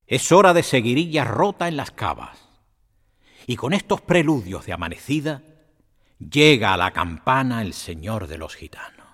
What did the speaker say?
Es hora de seguirilla rota en las cavas. Y con estos preludios de amanecida, llega a la campana el señor de los gitanos.